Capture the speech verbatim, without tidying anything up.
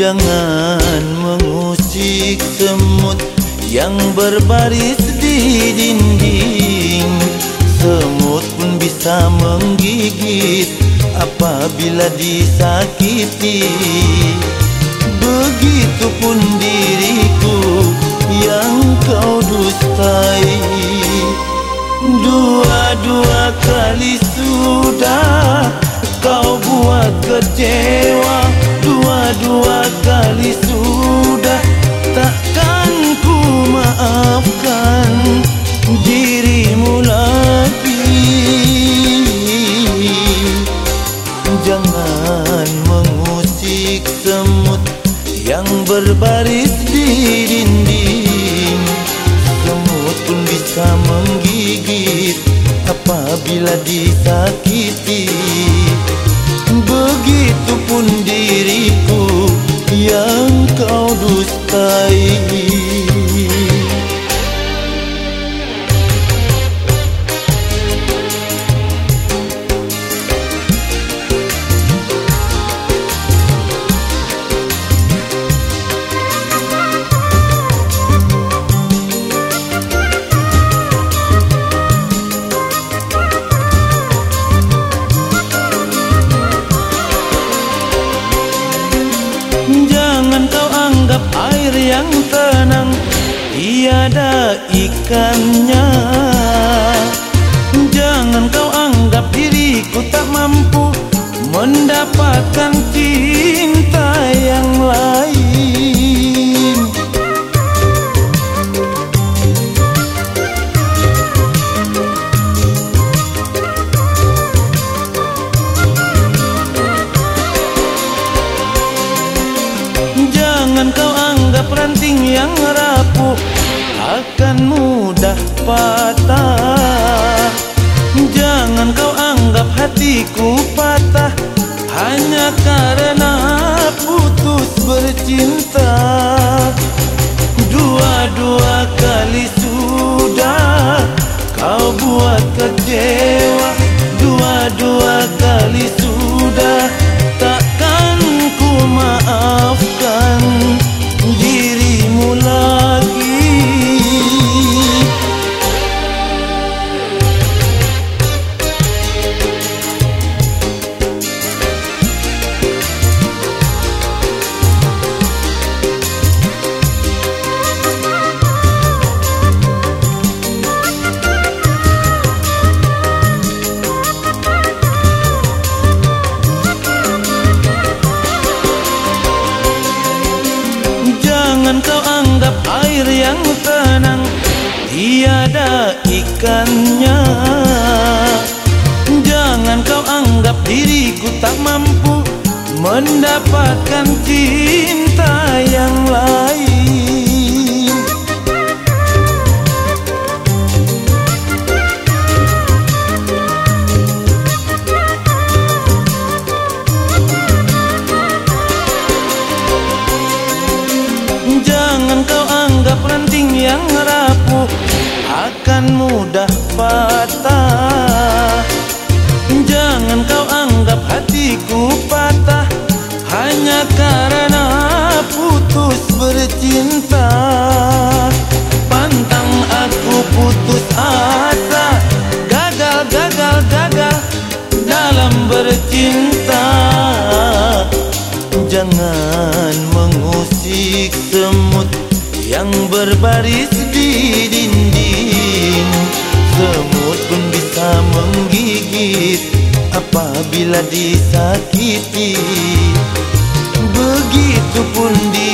Jangan mengusik semut yang berbaris di dinding. Semut pun bisa menggigit apabila disakiti. Begitupun diriku yang kau dustai. Dua-dua kali sudah kau buat kecewa. Dua-dua kali sudah, takkan ku maafkan dirimu lagi. Jangan mengusik semut yang berbaris di dinding. Semut pun bisa menggigit apabila disakiti. Begitupun diriku yang kau dustai. Jangan kau anggap air yang tenang tiada ikannya. Jangan kau anggap diriku tak mampu mendapatkan cinta yang lain. Jangan kau anggap ranting yang rapuh akan mudah patah. Jangan kau anggap hatiku patah hanya karena putus bercinta. Dua-dua kali sudah kau buat kecewa. Dua-dua kali sudah, takkan ku maafkan dirimu lagi. Jangan kau anggap air yang tenang tiada ikannya. Jangan kau anggap diriku tak mampu mendapatkan cinta yang lain. Jangan kau anggap ranting yang rapuh akan mudah patah. Jangan kau anggap hatiku patah hanya karena putus bercinta. Pantang aku putus asa, gagal, gagal, gagal dalam bercinta. Jangan mengusik semut yang berbaris di dinding. Semut pun bisa menggigit apabila disakiti. Begitupun dia